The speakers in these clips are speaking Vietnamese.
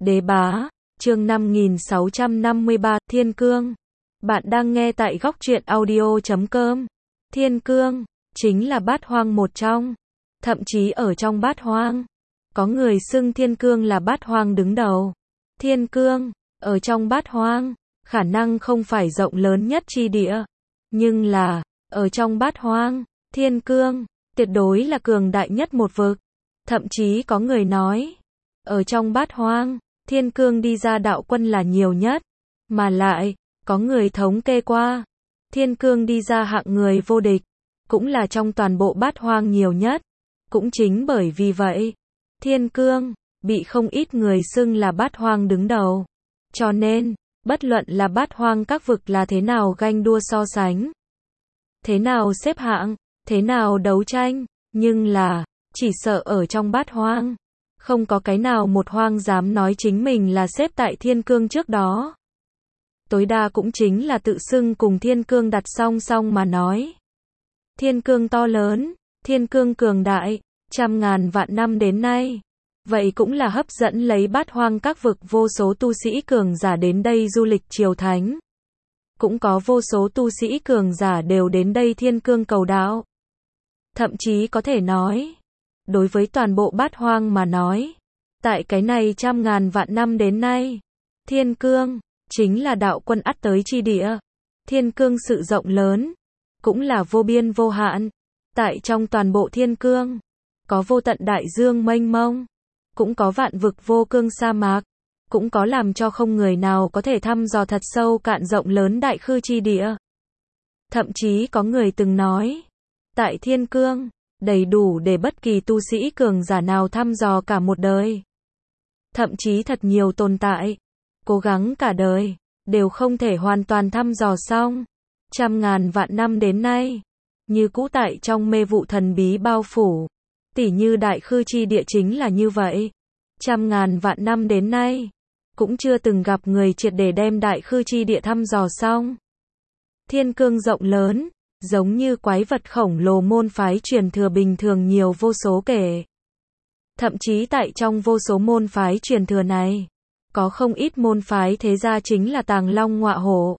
Đế Bá, chương 5653, Thiên Cương. Bạn đang nghe tại góc truyện audio.com. Thiên Cương, chính là bát hoang một trong. Thậm chí ở trong bát hoang, có người xưng Thiên Cương là bát hoang đứng đầu. Thiên Cương, ở trong bát hoang, khả năng không phải rộng lớn nhất chi địa. Nhưng là, ở trong bát hoang, Thiên Cương, tuyệt đối là cường đại nhất một vực. Thậm chí có người nói, ở trong bát hoang, Thiên Cương đi ra đạo quân là nhiều nhất. Mà lại, có người thống kê qua, Thiên Cương đi ra hạng người vô địch, cũng là trong toàn bộ bát hoang nhiều nhất. Cũng chính bởi vì vậy, Thiên Cương, bị không ít người xưng là bát hoang đứng đầu. Cho nên, bất luận là bát hoang các vực là thế nào ganh đua so sánh, thế nào xếp hạng, thế nào đấu tranh, nhưng là, chỉ sợ ở trong bát hoang, không có cái nào một hoang dám nói chính mình là xếp tại Thiên Cương trước đó. Tối đa cũng chính là tự xưng cùng Thiên Cương đặt song song mà nói. Thiên Cương to lớn, Thiên Cương cường đại, trăm ngàn vạn năm đến nay. Vậy cũng là hấp dẫn lấy bát hoang các vực vô số tu sĩ cường giả đến đây du lịch triều thánh. Cũng có vô số tu sĩ cường giả đều đến đây Thiên Cương cầu đạo. Thậm chí có thể nói, đối với toàn bộ bát hoang mà nói, tại cái này trăm ngàn vạn năm đến nay, Thiên Cương, chính là đạo quân ắt tới chi địa. Thiên Cương sự rộng lớn, cũng là vô biên vô hạn. Tại trong toàn bộ Thiên Cương, có vô tận đại dương mênh mông, cũng có vạn vực vô cương sa mạc, cũng có làm cho không người nào có thể thăm dò thật sâu cạn rộng lớn đại khư chi địa. Thậm chí có người từng nói, tại Thiên Cương, đầy đủ để bất kỳ tu sĩ cường giả nào thăm dò cả một đời. Thậm chí thật nhiều tồn tại, cố gắng cả đời, đều không thể hoàn toàn thăm dò xong. Trăm ngàn vạn năm đến nay, như cũ tại trong mê vụ thần bí bao phủ. Tỉ như đại khư chi địa chính là như vậy. Trăm ngàn vạn năm đến nay, cũng chưa từng gặp người triệt để đem đại khư chi địa thăm dò xong. Thiên Cương rộng lớn, giống như quái vật khổng lồ môn phái truyền thừa bình thường nhiều vô số kể. Thậm chí tại trong vô số môn phái truyền thừa này, có không ít môn phái thế gia chính là tàng long ngọa hổ.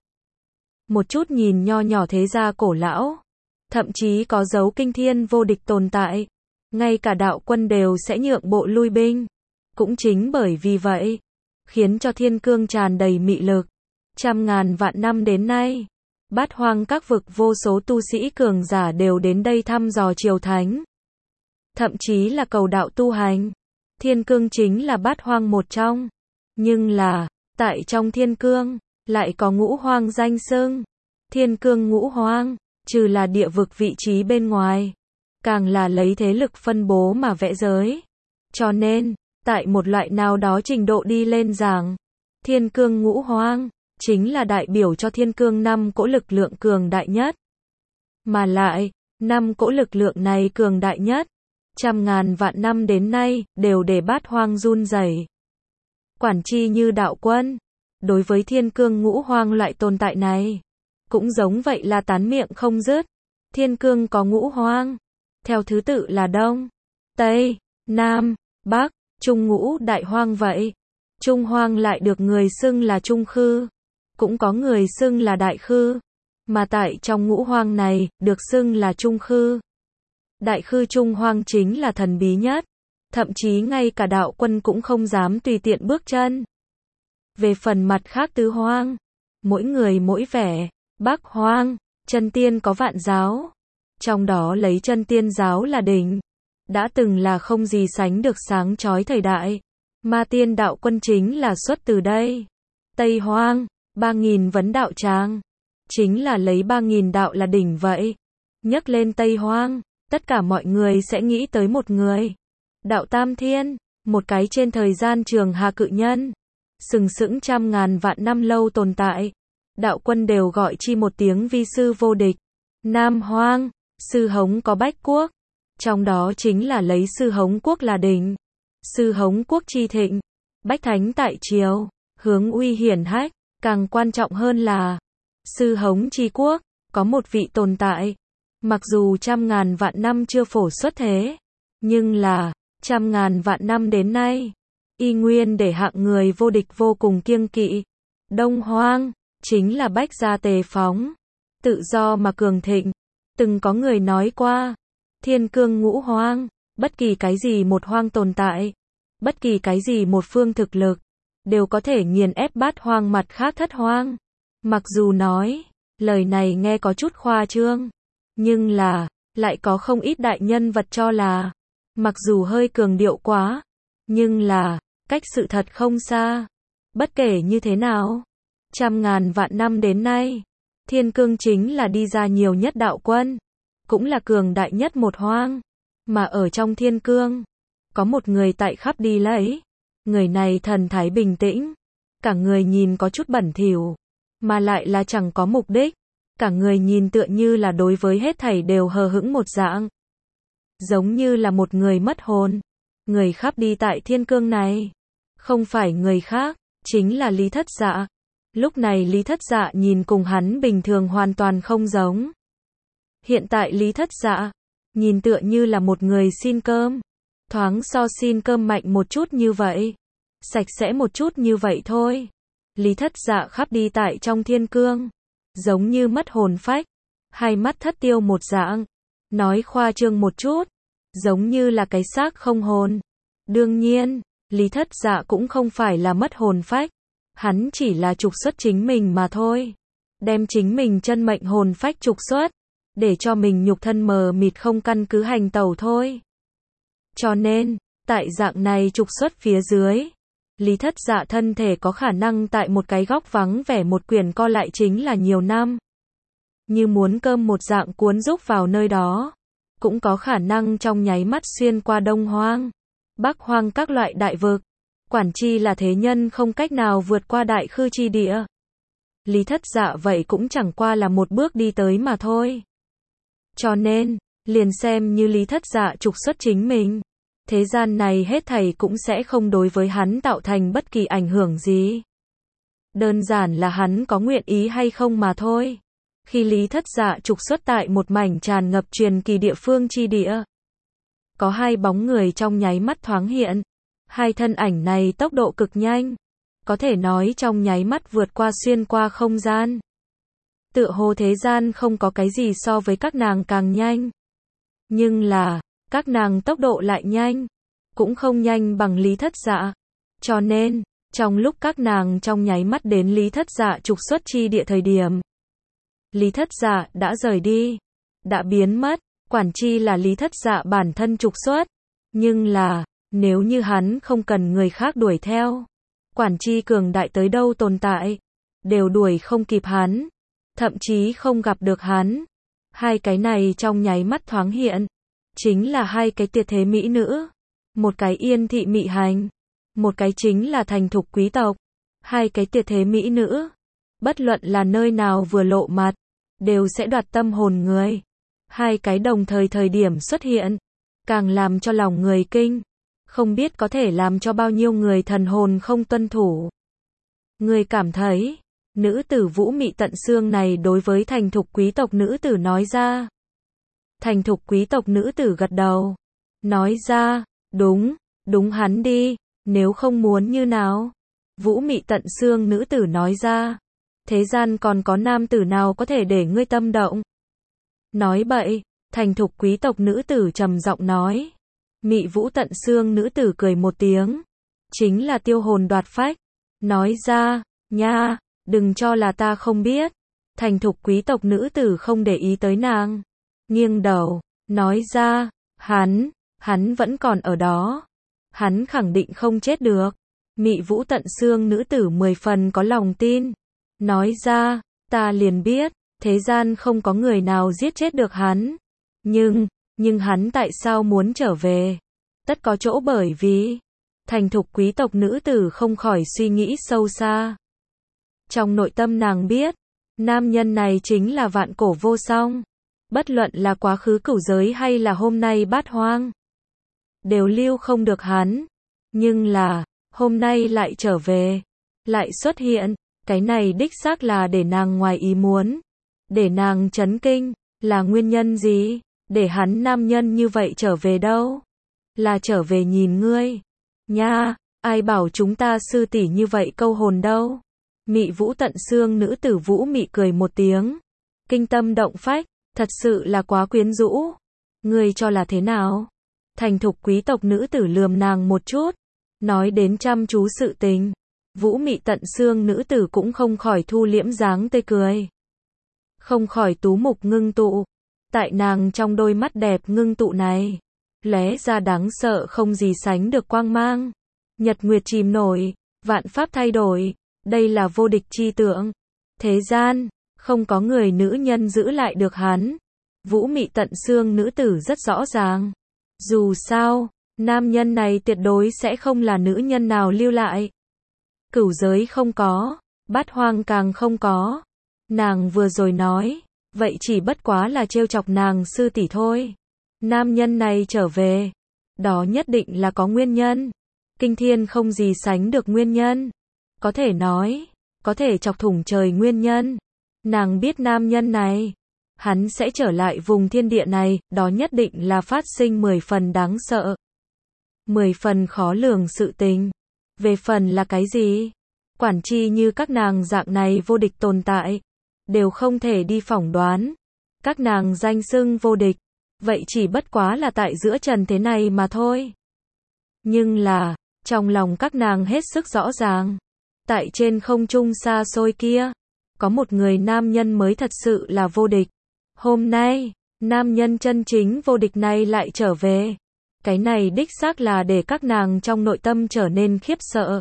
Một chút nhìn nho nhỏ thế gia cổ lão, thậm chí có dấu kinh thiên vô địch tồn tại. Ngay cả đạo quân đều sẽ nhượng bộ lui binh. Cũng chính bởi vì vậy, khiến cho Thiên Cương tràn đầy mị lực. Trăm ngàn vạn năm đến nay, bát hoang các vực vô số tu sĩ cường giả đều đến đây thăm dò triều thánh. Thậm chí là cầu đạo tu hành. Thiên Cương chính là bát hoang một trong. Nhưng là, tại trong Thiên Cương, lại có ngũ hoang danh xưng. Thiên Cương ngũ hoang, trừ là địa vực vị trí bên ngoài, càng là lấy thế lực phân bố mà vẽ giới. Cho nên, tại một loại nào đó trình độ đi lên giảng, Thiên Cương ngũ hoang, chính là đại biểu cho Thiên Cương 5 cỗ lực lượng cường đại nhất. Mà lại, 5 cỗ lực lượng này cường đại nhất, trăm ngàn vạn năm đến nay, đều để bát hoang run rẩy. Quản chi như đạo quân, đối với Thiên Cương ngũ hoang loại tồn tại này, cũng giống vậy là tán miệng không dứt. Thiên Cương có ngũ hoang, theo thứ tự là Đông, Tây, Nam, Bắc, Trung ngũ đại hoang vậy. Trung hoang lại được người xưng là Trung Khư, cũng có người xưng là Đại Khư, mà tại trong ngũ hoang này, được xưng là Trung Khư. Đại Khư Trung hoang chính là thần bí nhất, thậm chí ngay cả đạo quân cũng không dám tùy tiện bước chân. Về phần mặt khác tứ hoang, mỗi người mỗi vẻ. Bắc hoang, chân tiên có vạn giáo, trong đó lấy chân tiên giáo là đỉnh, đã từng là không gì sánh được sáng chói thời đại. Ma tiên đạo quân chính là xuất từ đây. Tây hoang, 3000 vấn đạo tràng, chính là lấy 3000 đạo là đỉnh vậy. Nhắc lên Tây hoang, tất cả mọi người sẽ nghĩ tới một người. Đạo Tam Thiên, một cái trên thời gian trường hà cự nhân, sừng sững trăm ngàn vạn năm lâu tồn tại. Đạo quân đều gọi chi một tiếng vi sư vô địch. Nam hoang, Sư Hống có Bách Quốc, trong đó chính là lấy Sư Hống Quốc là đỉnh. Sư Hống Quốc chi thịnh, bách thánh tại triều, hướng uy hiển hách, càng quan trọng hơn là Sư Hống chi quốc, có một vị tồn tại. Mặc dù trăm ngàn vạn năm chưa phổ xuất thế, nhưng là trăm ngàn vạn năm đến nay, y nguyên để hạng người vô địch vô cùng kiêng kỵ. Đông Hoang, chính là bách gia tề phóng, tự do mà cường thịnh. Từng có người nói qua, thiên cương ngũ hoang, bất kỳ cái gì một hoang tồn tại, bất kỳ cái gì một phương thực lực, đều có thể nghiền ép bát hoang mặt khác thất hoang. Mặc dù nói, lời này nghe có chút khoa trương, nhưng là, lại có không ít đại nhân vật cho là, mặc dù hơi cường điệu quá, nhưng là, cách sự thật không xa. Bất kể như thế nào, trăm ngàn vạn năm đến nay, thiên cương chính là đi ra nhiều nhất đạo quân, cũng là cường đại nhất một hoang. Mà ở trong thiên cương, có một người tại khắp đi lấy, người này thần thái bình tĩnh, cả người nhìn có chút bẩn thỉu, mà lại là chẳng có mục đích, cả người nhìn tựa như là đối với hết thảy đều hờ hững một dạng, giống như là một người mất hồn. Người khắp đi tại thiên cương này, không phải người khác, chính là Lý Thất Dạ. Lúc này Lý Thất Dạ nhìn cùng hắn bình thường hoàn toàn không giống. Hiện tại Lý Thất Dạ, nhìn tựa như là một người xin cơm, thoáng so xin cơm mạnh một chút như vậy, sạch sẽ một chút như vậy thôi. Lý Thất Dạ khắp đi tại trong thiên cương, giống như mất hồn phách, hai mắt thất tiêu một dạng, nói khoa trương một chút, giống như là cái xác không hồn. Đương nhiên, Lý Thất Dạ cũng không phải là mất hồn phách, hắn chỉ là trục xuất chính mình mà thôi. Đem chính mình chân mệnh hồn phách trục xuất, để cho mình nhục thân mờ mịt không căn cứ hành tẩu thôi. Cho nên, tại dạng này trục xuất phía dưới, Lý Thất Dạ thân thể có khả năng tại một cái góc vắng vẻ một quyển co lại chính là nhiều năm. Như muốn cơm một dạng cuốn rúc vào nơi đó, cũng có khả năng trong nháy mắt xuyên qua Đông Hoang, Bắc Hoang các loại đại vực, quản chi là thế nhân không cách nào vượt qua đại khư chi địa. Lý Thất Dạ vậy cũng chẳng qua là một bước đi tới mà thôi. Cho nên, liền xem như Lý Thất Dạ trục xuất chính mình, thế gian này hết thảy cũng sẽ không đối với hắn tạo thành bất kỳ ảnh hưởng gì. Đơn giản là hắn có nguyện ý hay không mà thôi. Khi Lý Thất Dạ trục xuất tại một mảnh tràn ngập truyền kỳ địa phương chi địa, có hai bóng người trong nháy mắt thoáng hiện. Hai thân ảnh này tốc độ cực nhanh, có thể nói trong nháy mắt vượt qua xuyên qua không gian. Tựa hồ thế gian không có cái gì so với các nàng càng nhanh. Nhưng là, các nàng tốc độ lại nhanh, cũng không nhanh bằng Lý Thất Dạ. Cho nên, trong lúc các nàng trong nháy mắt đến Lý Thất Dạ trục xuất chi địa thời điểm, Lý Thất Dạ đã rời đi, đã biến mất, quản chi là Lý Thất Dạ bản thân trục xuất. Nhưng là, nếu như hắn không cần người khác đuổi theo, quản chi cường đại tới đâu tồn tại, đều đuổi không kịp hắn, thậm chí không gặp được hắn. Hai cái này trong nháy mắt thoáng hiện, chính là hai cái tuyệt thế mỹ nữ, một cái yên thị mị hành, một cái chính là thành thục quý tộc. Hai cái tuyệt thế mỹ nữ, bất luận là nơi nào vừa lộ mặt, đều sẽ đoạt tâm hồn người. Hai cái đồng thời thời điểm xuất hiện, càng làm cho lòng người kinh, không biết có thể làm cho bao nhiêu người thần hồn không tuân thủ. Người cảm thấy, nữ tử vũ mị tận xương này đối với thành thục quý tộc nữ tử nói ra. Thành thục quý tộc nữ tử gật đầu, nói ra, đúng hắn đi, nếu không muốn như nào. Vũ mị tận xương nữ tử nói ra, thế gian còn có nam tử nào có thể để ngươi tâm động. Nói bậy, thành thục quý tộc nữ tử trầm giọng nói. Mị vũ tận xương nữ tử cười một tiếng, chính là tiêu hồn đoạt phách, nói ra, nha, đừng cho là ta không biết. Thành thục quý tộc nữ tử không để ý tới nàng, nghiêng đầu, nói ra, hắn vẫn còn ở đó, hắn khẳng định không chết được. Mị vũ tận xương nữ tử 10 phần có lòng tin, nói ra, ta liền biết, thế gian không có người nào giết chết được hắn. Nhưng hắn tại sao muốn trở về? Tất có chỗ bởi vì, thành thục quý tộc nữ tử không khỏi suy nghĩ sâu xa. Trong nội tâm nàng biết, nam nhân này chính là vạn cổ vô song. Bất luận là quá khứ cửu giới hay là hôm nay bát hoang, đều lưu không được hắn. Nhưng là, hôm nay lại trở về, lại xuất hiện, cái này đích xác là để nàng ngoài ý muốn, để nàng chấn kinh. Là nguyên nhân gì, để hắn nam nhân như vậy trở về đâu? Là trở về nhìn ngươi. Nha, Ai bảo chúng ta sư tỷ như vậy câu hồn đâu. Mị Vũ tận xương nữ tử Vũ Mị cười một tiếng. Kinh tâm động phách, thật sự là quá quyến rũ. Ngươi cho là thế nào? Thành thục quý tộc nữ tử lườm nàng một chút. Nói đến chăm chú sự tình. Vũ Mị tận xương nữ tử cũng không khỏi thu liễm dáng tươi cười. Không khỏi tú mục ngưng tụ. Tại nàng trong đôi mắt đẹp ngưng tụ này, lóe ra đáng sợ không gì sánh được quang mang. Nhật nguyệt chìm nổi, vạn pháp thay đổi, đây là vô địch chi tượng. Thế gian, không có người nữ nhân giữ lại được hắn. Vũ Mị tận xương nữ tử rất rõ ràng. Dù sao, nam nhân này tuyệt đối sẽ không là nữ nhân nào lưu lại. Cửu giới không có, bát hoang càng không có. Nàng vừa rồi nói, vậy chỉ bất quá là trêu chọc nàng sư tỷ thôi. Nam nhân này trở về, đó nhất định là có nguyên nhân. Kinh thiên không gì sánh được nguyên nhân. Có thể nói, có thể chọc thủng trời nguyên nhân. Nàng biết nam nhân này, hắn sẽ trở lại vùng thiên địa này, đó nhất định là phát sinh 10 phần đáng sợ. 10 phần khó lường sự tình. Về phần là cái gì? Quản chi như các nàng dạng này vô địch tồn tại, đều không thể đi phỏng đoán. Các nàng danh xưng vô địch, vậy chỉ bất quá là tại giữa trần thế này mà thôi. Nhưng là, trong lòng các nàng hết sức rõ ràng. Tại trên không trung xa xôi kia, có một người nam nhân mới thật sự là vô địch. Hôm nay, nam nhân chân chính vô địch này lại trở về. Cái này đích xác là để các nàng trong nội tâm trở nên khiếp sợ.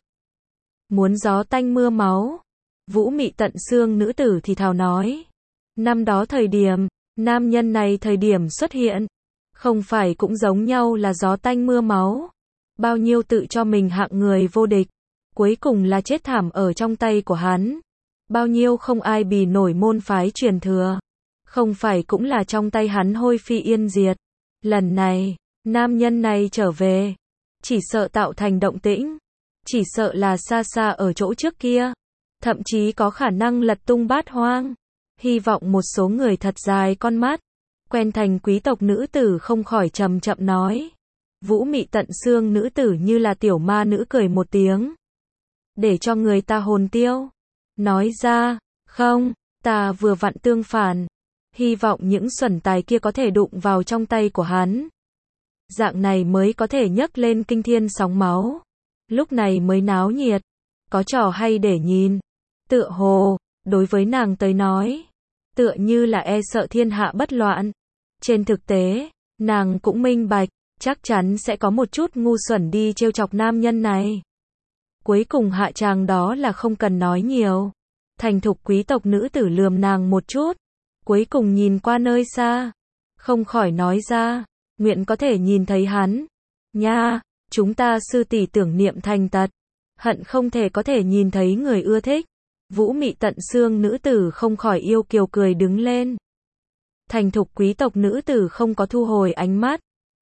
Muốn gió tanh mưa máu. Vũ Mị tận xương nữ tử thì thào nói. Năm đó thời điểm, nam nhân này thời điểm xuất hiện, không phải cũng giống nhau là gió tanh mưa máu. Bao nhiêu tự cho mình hạng người vô địch, cuối cùng là chết thảm ở trong tay của hắn. Bao nhiêu không ai bì nổi môn phái truyền thừa, không phải cũng là trong tay hắn hôi phi yên diệt. Lần này, nam nhân này trở về, chỉ sợ tạo thành động tĩnh, chỉ sợ là xa xa ở chỗ trước kia, thậm chí có khả năng lật tung bát hoang. Hy vọng một số người thật dài con mắt, quen thành quý tộc nữ tử không khỏi chậm chậm nói. Vũ Mị tận xương nữ tử như là tiểu ma nữ cười một tiếng, để cho người ta hồn tiêu. Nói ra, không, ta vừa vặn tương phản, hy vọng những xuẩn tài kia có thể đụng vào trong tay của hắn. Dạng này mới có thể nhấc lên kinh thiên sóng máu. Lúc này mới náo nhiệt, có trò hay để nhìn. Tựa hồ, đối với nàng tới nói, tựa như là e sợ thiên hạ bất loạn. Trên thực tế, nàng cũng minh bạch, chắc chắn sẽ có một chút ngu xuẩn đi trêu chọc nam nhân này. Cuối cùng hạ tràng đó là không cần nói nhiều. Thành thục quý tộc nữ tử lườm nàng một chút, cuối cùng nhìn qua nơi xa, không khỏi nói ra, nguyện có thể nhìn thấy hắn. Nha, chúng ta sư tỷ tưởng niệm thành tật, hận không thể có thể nhìn thấy người ưa thích. Vũ Mị tận xương nữ tử không khỏi yêu kiều cười đứng lên. Thành thục quý tộc nữ tử không có thu hồi ánh mắt,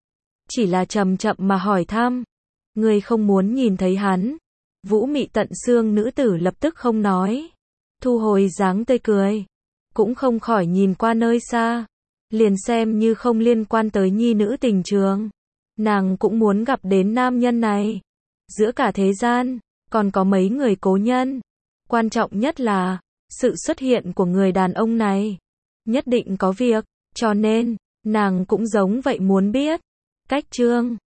chỉ là chậm chậm mà hỏi thăm, ngươi không muốn nhìn thấy hắn? Vũ Mị tận xương nữ tử lập tức không nói, thu hồi dáng tươi cười, cũng không khỏi nhìn qua nơi xa, liền xem như không liên quan tới nhi nữ tình trường, nàng cũng muốn gặp đến nam nhân này. Giữa cả thế gian, còn có mấy người cố nhân, quan trọng nhất là sự xuất hiện của người đàn ông này, nhất định có việc, cho nên nàng cũng giống vậy muốn biết. Cách chương